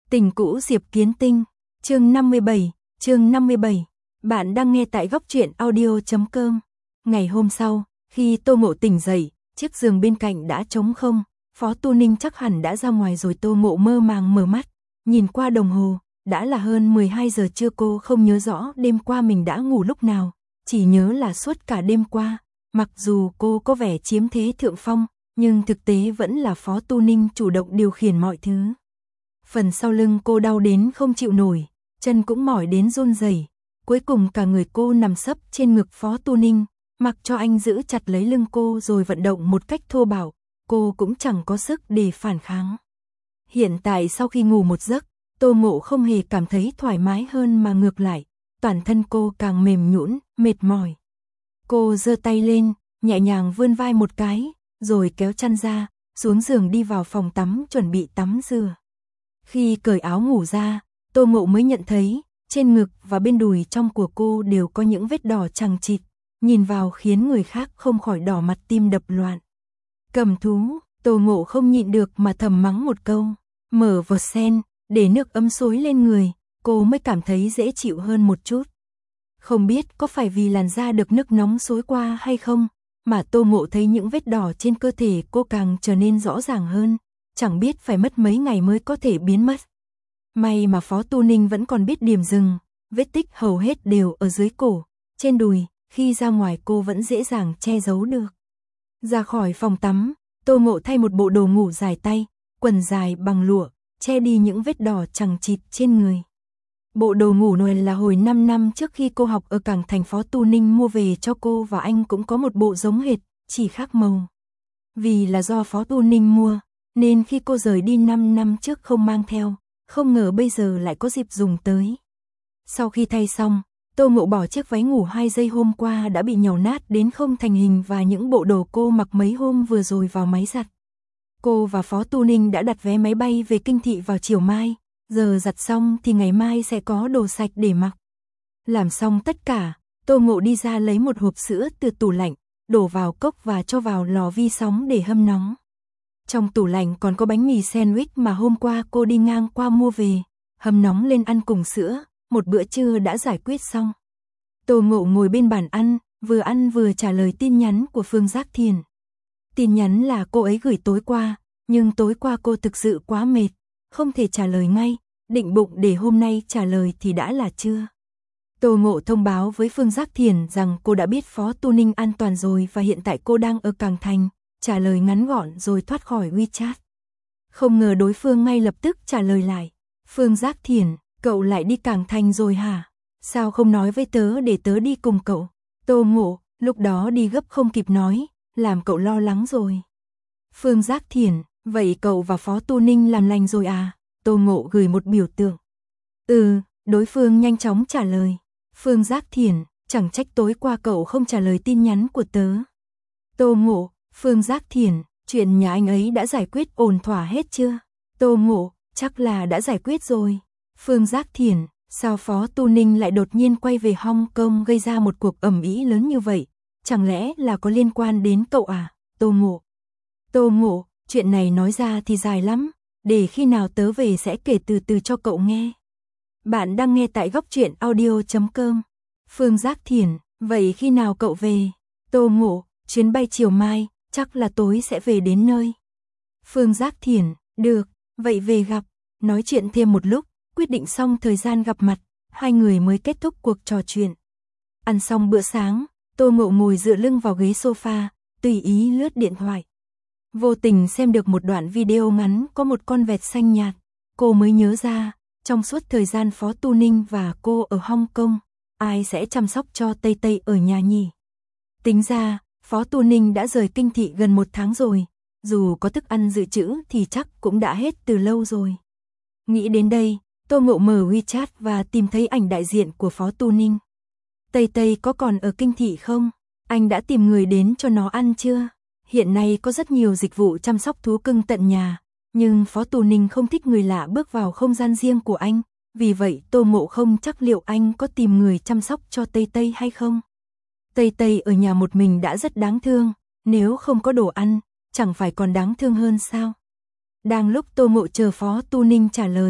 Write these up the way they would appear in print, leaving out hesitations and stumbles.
Tình cũ Diệp Kiến Tinh, chương 57. Bạn đang nghe tại góc truyện audio.com. Ngày hôm sau, khi Tô Ngộ tỉnh dậy, chiếc giường bên cạnh đã trống không, Phó Tu Ninh chắc hẳn đã ra ngoài rồi. Tô Ngộ mơ màng mở mắt, nhìn qua đồng hồ, đã là hơn 12 giờ trưa. Cô không nhớ rõ đêm qua mình đã ngủ lúc nào, chỉ nhớ là suốt cả đêm qua, mặc dù cô có vẻ chiếm thế thượng phong, nhưng thực tế vẫn là Phó Tu Ninh chủ động điều khiển mọi thứ. Phần sau lưng cô đau đến không chịu nổi, chân cũng mỏi đến run rẩy. Cuối cùng cả người cô nằm sấp trên ngực Phó Tu Ninh, mặc cho anh giữ chặt lấy lưng cô rồi vận động một cách thô bạo, cô cũng chẳng có sức để phản kháng. Hiện tại sau khi ngủ một giấc, Tô Ngộ không hề cảm thấy thoải mái hơn mà ngược lại, toàn thân cô càng mềm nhũn, mệt mỏi. Cô giơ tay lên, nhẹ nhàng vươn vai một cái, rồi kéo chăn ra, xuống giường đi vào phòng tắm chuẩn bị tắm rửa. Khi cởi áo ngủ ra, Tô Ngộ mới nhận thấy, trên ngực và bên đùi trong của cô đều có những vết đỏ chằng chịt, nhìn vào khiến người khác không khỏi đỏ mặt tim đập loạn. Cầm thú, Tô Ngộ không nhịn được mà thầm mắng một câu, mở vòi sen, để nước ấm xối lên người, cô mới cảm thấy dễ chịu hơn một chút. Không biết có phải vì làn da được nước nóng xối qua hay không, mà Tô Ngộ thấy những vết đỏ trên cơ thể cô càng trở nên rõ ràng hơn, chẳng biết phải mất mấy ngày mới có thể biến mất. May mà Phó Tu Ninh vẫn còn biết điểm dừng, vết tích hầu hết đều ở dưới cổ, trên đùi, khi ra ngoài cô vẫn dễ dàng che giấu được. Ra khỏi phòng tắm, Tô Ngộ thay một bộ đồ ngủ dài tay, quần dài bằng lụa, che đi những vết đỏ chằng chịt trên người. Bộ đồ ngủ này là hồi 5 năm trước khi cô học ở Cảng Thành Phó Tu Ninh mua về cho cô và anh cũng có một bộ giống hệt, chỉ khác màu. Vì là do Phó Tu Ninh mua, nên khi cô rời đi 5 năm trước không mang theo, không ngờ bây giờ lại có dịp dùng tới. Sau khi thay xong, Tô Ngộ bỏ chiếc váy ngủ 2 giây hôm qua đã bị nhàu nát đến không thành hình và những bộ đồ cô mặc mấy hôm vừa rồi vào máy giặt. Cô và Phó Tu Ninh đã đặt vé máy bay về Kinh Thị vào chiều mai, giờ giặt xong thì ngày mai sẽ có đồ sạch để mặc. Làm xong tất cả, Tô Ngộ đi ra lấy một hộp sữa từ tủ lạnh, đổ vào cốc và cho vào lò vi sóng để hâm nóng. Trong tủ lạnh còn có bánh mì sandwich mà hôm qua cô đi ngang qua mua về, hâm nóng lên ăn cùng sữa, một bữa trưa đã giải quyết xong. Tô Ngộ ngồi bên bàn ăn vừa trả lời tin nhắn của Phương Giác Thiền. Tin nhắn là cô ấy gửi tối qua, nhưng tối qua cô thực sự quá mệt, không thể trả lời ngay, định bụng để hôm nay trả lời thì đã là trưa. Tô Ngộ thông báo với Phương Giác Thiền rằng cô đã biết Phó Tu Ninh an toàn rồi và hiện tại cô đang ở Cảng Thành, trả lời ngắn gọn rồi thoát khỏi WeChat. Không ngờ đối phương ngay lập tức trả lời lại, Phương Giác Thiền, cậu lại đi Cảng Thành rồi hả? Sao không nói với tớ để tớ đi cùng cậu? Tô Ngộ, lúc đó đi gấp không kịp nói, làm cậu lo lắng rồi. Phương Giác Thiền, vậy cậu và Phó Tu Ninh làm lành rồi à? Tô Ngộ gửi một biểu tượng. Đối phương nhanh chóng trả lời. Phương Giác Thiền, chẳng trách tối qua cậu không trả lời tin nhắn của tớ. Tô Ngộ, Phương Giác Thiền, chuyện nhà anh ấy đã giải quyết ổn thỏa hết chưa? Tô Ngộ, chắc là đã giải quyết rồi. Phương Giác Thiền, sao Phó Tu Ninh lại đột nhiên quay về Hong Kong gây ra một cuộc ầm ĩ lớn như vậy? Chẳng lẽ là có liên quan đến cậu à? Tô Ngộ, chuyện này nói ra thì dài lắm, để khi nào tớ về sẽ kể từ từ cho cậu nghe. Bạn đang nghe tại góc truyện audio.com. Phương Giác Thiền, vậy khi nào cậu về? Tô Ngộ, chuyến bay chiều mai, chắc là tối sẽ về đến nơi. Phương Giác Thiền, được, vậy về gặp. Nói chuyện thêm một lúc, quyết định xong thời gian gặp mặt, hai người mới kết thúc cuộc trò chuyện. Ăn xong bữa sáng, Tô Ngộ ngồi dựa lưng vào ghế sofa, tùy ý lướt điện thoại. Vô tình xem được một đoạn video ngắn có một con vẹt xanh nhạt, cô mới nhớ ra, trong suốt thời gian Phó Tu Ninh và cô ở Hong Kong, ai sẽ chăm sóc cho Tây Tây ở nhà nhỉ? Tính ra, Phó Tu Ninh đã rời Kinh Thị gần 1 tháng rồi, dù có thức ăn dự trữ thì chắc cũng đã hết từ lâu rồi. Nghĩ đến đây, Tô Ngộ mở WeChat và tìm thấy ảnh đại diện của Phó Tu Ninh. Tây Tây có còn ở Kinh Thị không? Anh đã tìm người đến cho nó ăn chưa? Hiện nay có rất nhiều dịch vụ chăm sóc thú cưng tận nhà, nhưng Phó Tu Ninh không thích người lạ bước vào không gian riêng của anh, vì vậy Tô Ngộ không chắc liệu anh có tìm người chăm sóc cho Tây Tây hay không. Tây Tây ở nhà một mình đã rất đáng thương, nếu không có đồ ăn, chẳng phải còn đáng thương hơn sao? Đang lúc Tô Ngộ chờ Phó Tu Ninh trả lời,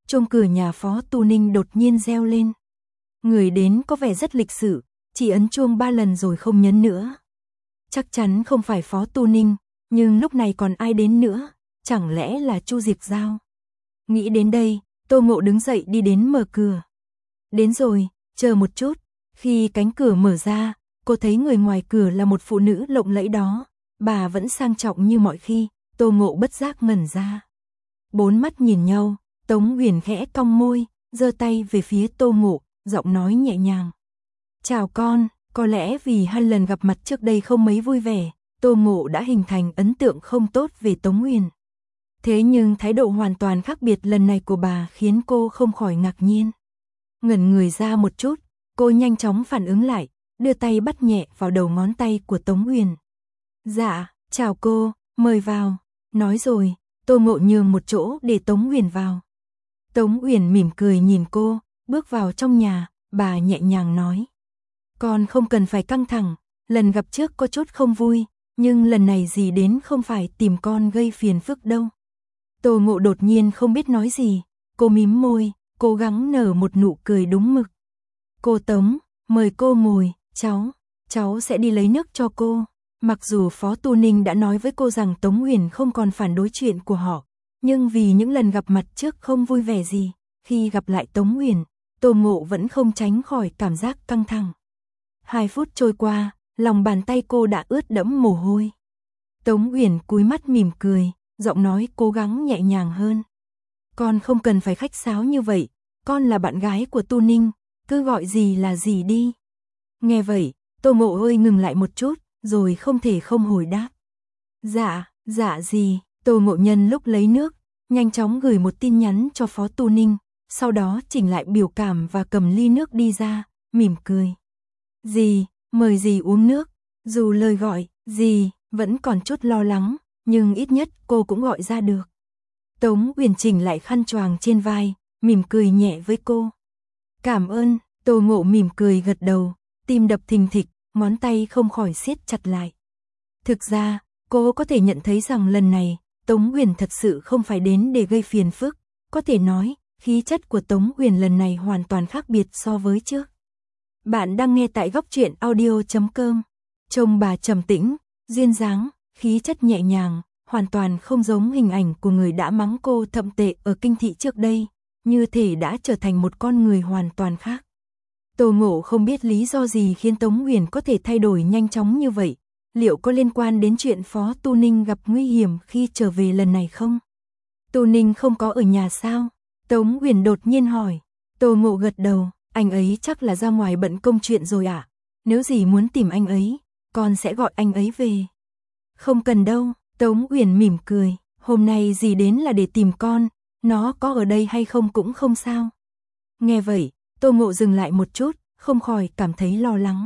chuông cửa nhà Phó Tu Ninh đột nhiên reo lên. Người đến có vẻ rất lịch sự, chỉ ấn chuông 3 lần rồi không nhấn nữa. Chắc chắn không phải Phó Tu Ninh, nhưng lúc này còn ai đến nữa, chẳng lẽ là Chu Diệc Giao. Nghĩ đến đây, Tô Ngộ đứng dậy đi đến mở cửa. Đến rồi, chờ một chút. Khi cánh cửa mở ra, cô thấy người ngoài cửa là một phụ nữ lộng lẫy đó. Bà vẫn sang trọng như mọi khi, Tô Ngộ bất giác ngẩn ra. Bốn mắt nhìn nhau, Tống Uyển khẽ cong môi, giơ tay về phía Tô Ngộ, giọng nói nhẹ nhàng. Chào con, có lẽ vì 2 lần gặp mặt trước đây không mấy vui vẻ, Tô Ngộ đã hình thành ấn tượng không tốt về Tống Uyển. Thế nhưng thái độ hoàn toàn khác biệt lần này của bà khiến cô không khỏi ngạc nhiên. Ngẩn người ra một chút, cô nhanh chóng phản ứng lại, đưa tay bắt nhẹ vào đầu ngón tay của Tống Uyển. Dạ, chào cô, mời vào. Nói rồi, Tô Ngộ nhường một chỗ để Tống Uyển vào. Tống Uyển mỉm cười nhìn cô, bước vào trong nhà, bà nhẹ nhàng nói. Con không cần phải căng thẳng, lần gặp trước có chút không vui, nhưng lần này dì đến không phải tìm con gây phiền phức đâu. Tô Ngộ đột nhiên không biết nói gì, cô mím môi, cố gắng nở một nụ cười đúng mực. Cô Tống, mời cô ngồi, cháu sẽ đi lấy nước cho cô. Mặc dù Phó Tu Ninh đã nói với cô rằng Tống Uyển không còn phản đối chuyện của họ, nhưng vì những lần gặp mặt trước không vui vẻ gì, khi gặp lại Tống Uyển, Tô Ngộ vẫn không tránh khỏi cảm giác căng thẳng. 2 phút trôi qua, lòng bàn tay cô đã ướt đẫm mồ hôi. Tống Uyển cúi mắt mỉm cười, giọng nói cố gắng nhẹ nhàng hơn. Con không cần phải khách sáo như vậy, con là bạn gái của Tu Ninh, cứ gọi gì là gì đi. Nghe vậy, Tô Ngộ hơi ngừng lại một chút, rồi không thể không hồi đáp. Dạ gì, Tô Ngộ nhân lúc lấy nước, nhanh chóng gửi một tin nhắn cho Phó Tu Ninh, sau đó chỉnh lại biểu cảm và cầm ly nước đi ra, mỉm cười. Dì, mời dì uống nước. Dù lời gọi, dì vẫn còn chút lo lắng, nhưng ít nhất cô cũng gọi ra được. Tống Uyển chỉnh lại khăn choàng trên vai, mỉm cười nhẹ với cô. Cảm ơn, Tô Ngộ mỉm cười gật đầu, tim đập thình thịch, ngón tay không khỏi siết chặt lại. Thực ra, cô có thể nhận thấy rằng lần này, Tống Uyển thật sự không phải đến để gây phiền phức, có thể nói, khí chất của Tống Uyển lần này hoàn toàn khác biệt so với trước. Bạn đang nghe tại góc truyện audio.com. Trông bà trầm tĩnh, duyên dáng, khí chất nhẹ nhàng, hoàn toàn không giống hình ảnh của người đã mắng cô thậm tệ ở kinh thị trước đây, như thể đã trở thành một con người hoàn toàn khác. Tô Ngộ không biết lý do gì khiến Tống Uyển có thể thay đổi nhanh chóng như vậy, liệu có liên quan đến chuyện Phó Tu Ninh gặp nguy hiểm khi trở về lần này không? Tu Ninh không có ở nhà sao? Tống Uyển đột nhiên hỏi. Tô Ngộ gật đầu, anh ấy chắc là ra ngoài bận công chuyện rồi ạ. Nếu dì muốn tìm anh ấy, con sẽ gọi anh ấy về. Không cần đâu, Tống Uyển mỉm cười, hôm nay dì đến là để tìm con, nó có ở đây hay không cũng không sao. Nghe vậy, Tô Ngộ dừng lại một chút, không khỏi cảm thấy lo lắng.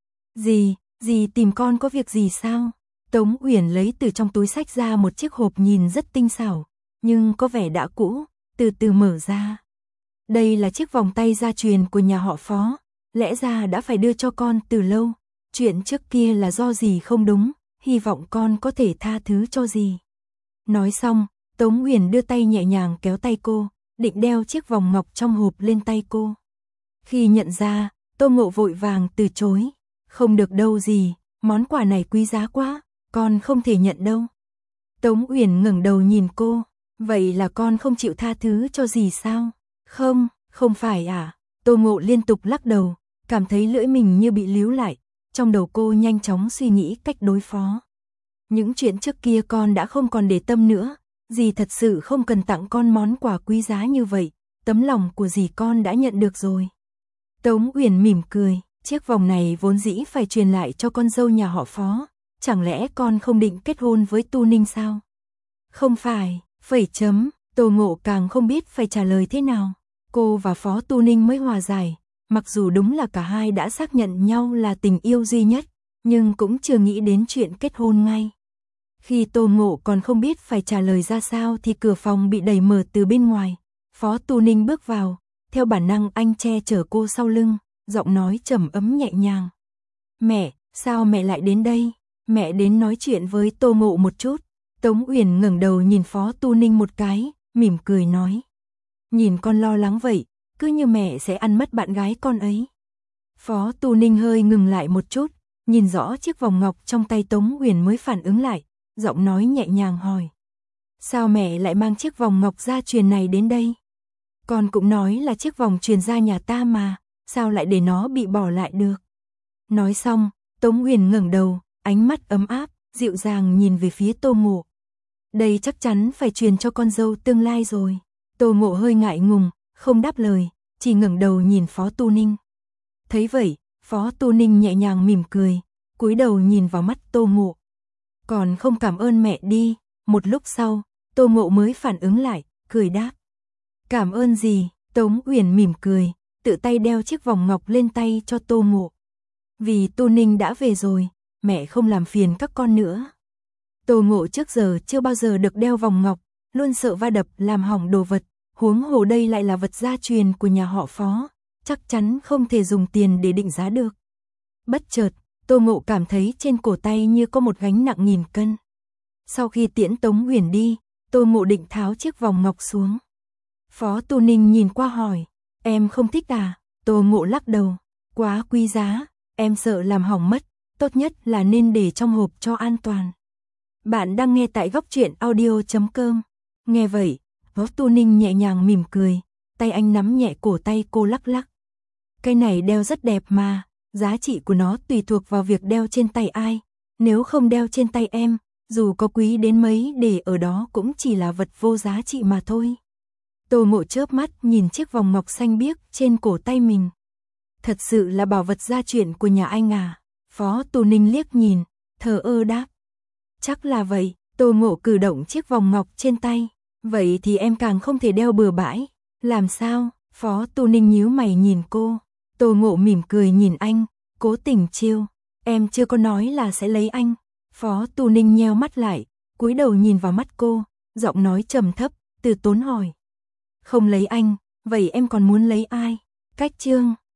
Dì tìm con có việc gì sao? Tống Uyển lấy từ trong túi xách ra một chiếc hộp nhìn rất tinh xảo, nhưng có vẻ đã cũ, từ từ mở ra. Đây là chiếc vòng tay gia truyền của nhà họ Phó, lẽ ra đã phải đưa cho con từ lâu. Chuyện trước kia là do dì không đúng, hy vọng con có thể tha thứ cho dì. Nói xong, Tống Uyển đưa tay nhẹ nhàng kéo tay cô, định đeo chiếc vòng ngọc trong hộp lên tay cô. Khi nhận ra, Tô Ngộ vội vàng từ chối. Không được đâu dì, món quà này quý giá quá, con không thể nhận đâu. Tống Uyển ngẩng đầu nhìn cô, vậy là con không chịu tha thứ cho dì sao? Không phải à? Tô Ngộ liên tục lắc đầu, cảm thấy lưỡi mình như bị líu lại, trong đầu cô nhanh chóng suy nghĩ cách đối phó. Những chuyện trước kia con đã không còn để tâm nữa, dì thật sự không cần tặng con món quà quý giá như vậy, tấm lòng của dì con đã nhận được rồi. Tống Uyển mỉm cười, chiếc vòng này vốn dĩ phải truyền lại cho con dâu nhà họ Phó, chẳng lẽ con không định kết hôn với Tu Ninh sao? Không phải, phẩy chấm, Tô Ngộ càng không biết phải trả lời thế nào. Cô và Phó Tu Ninh mới hòa giải, mặc dù đúng là cả hai đã xác nhận nhau là tình yêu duy nhất, nhưng cũng chưa nghĩ đến chuyện kết hôn ngay. Khi Tô Ngộ còn không biết phải trả lời ra sao thì cửa phòng bị đẩy mở từ bên ngoài. Phó Tu Ninh bước vào, theo bản năng anh che chở cô sau lưng, giọng nói trầm ấm nhẹ nhàng. Mẹ, sao mẹ lại đến đây? Mẹ đến nói chuyện với Tô Ngộ một chút. Tống Uyển ngẩng đầu nhìn Phó Tu Ninh một cái, mỉm cười nói. nhìn con lo lắng vậy, cứ như mẹ sẽ ăn mất bạn gái con ấy. Phó Tu Ninh hơi ngừng lại một chút, nhìn rõ chiếc vòng ngọc trong tay Tống Uyển mới phản ứng lại, giọng nói nhẹ nhàng hỏi. Sao mẹ lại mang chiếc vòng ngọc gia truyền này đến đây? Con cũng nói là chiếc vòng truyền gia nhà ta mà, sao lại để nó bị bỏ lại được? Nói xong, Tống Uyển ngẩng đầu, ánh mắt ấm áp, dịu dàng nhìn về phía Tô Ngộ. Đây chắc chắn phải truyền cho con dâu tương lai rồi. Tô Ngộ hơi ngại ngùng, không đáp lời, chỉ ngẩng đầu nhìn Phó Tu Ninh. Thấy vậy, Phó Tu Ninh nhẹ nhàng mỉm cười, cúi đầu nhìn vào mắt Tô Ngộ. Còn không cảm ơn mẹ đi. Một lúc sau, Tô Ngộ mới phản ứng lại, cười đáp. Cảm ơn gì? Tống Uyển mỉm cười, tự tay đeo chiếc vòng ngọc lên tay cho Tô Ngộ. Vì Tu Ninh đã về rồi, mẹ không làm phiền các con nữa. Tô Ngộ trước giờ chưa bao giờ được đeo vòng ngọc, luôn sợ va đập làm hỏng đồ vật, huống hồ đây lại là vật gia truyền của nhà họ Phó, chắc chắn không thể dùng tiền để định giá được. Bất chợt, Tô Ngộ cảm thấy trên cổ tay như có một gánh nặng 1000 cân. Sau khi tiễn Tống Uyển đi, Tô Ngộ định tháo chiếc vòng ngọc xuống. Phó Tu Ninh nhìn qua hỏi, em không thích à? Tô Ngộ lắc đầu, quá quý giá, em sợ làm hỏng mất, tốt nhất là nên để trong hộp cho an toàn. Bạn đang nghe tại Góc Truyện Audio.com. Nghe vậy, Phó Tu Ninh nhẹ nhàng mỉm cười, tay anh nắm nhẹ cổ tay cô lắc lắc. Cái này đeo rất đẹp mà, giá trị của nó tùy thuộc vào việc đeo trên tay ai. Nếu không đeo trên tay em, dù có quý đến mấy để ở đó cũng chỉ là vật vô giá trị mà thôi. Tô Ngộ chớp mắt nhìn chiếc vòng ngọc xanh biếc trên cổ tay mình. Thật sự là bảo vật gia truyền của nhà anh à? Phó Tu Ninh liếc nhìn, thờ ơ đáp. Chắc là vậy. Tô Ngộ cử động chiếc vòng ngọc trên tay. Vậy thì em càng không thể đeo bừa bãi. Làm sao? Phó Tu Ninh nhíu mày nhìn cô. Tô Ngộ mỉm cười nhìn anh, cố tình trêu. Em chưa có nói là sẽ lấy anh. Phó Tu Ninh nheo mắt lại, cúi đầu nhìn vào mắt cô, giọng nói trầm thấp, từ tốn hỏi. Không lấy anh, vậy em còn muốn lấy ai? Cách chương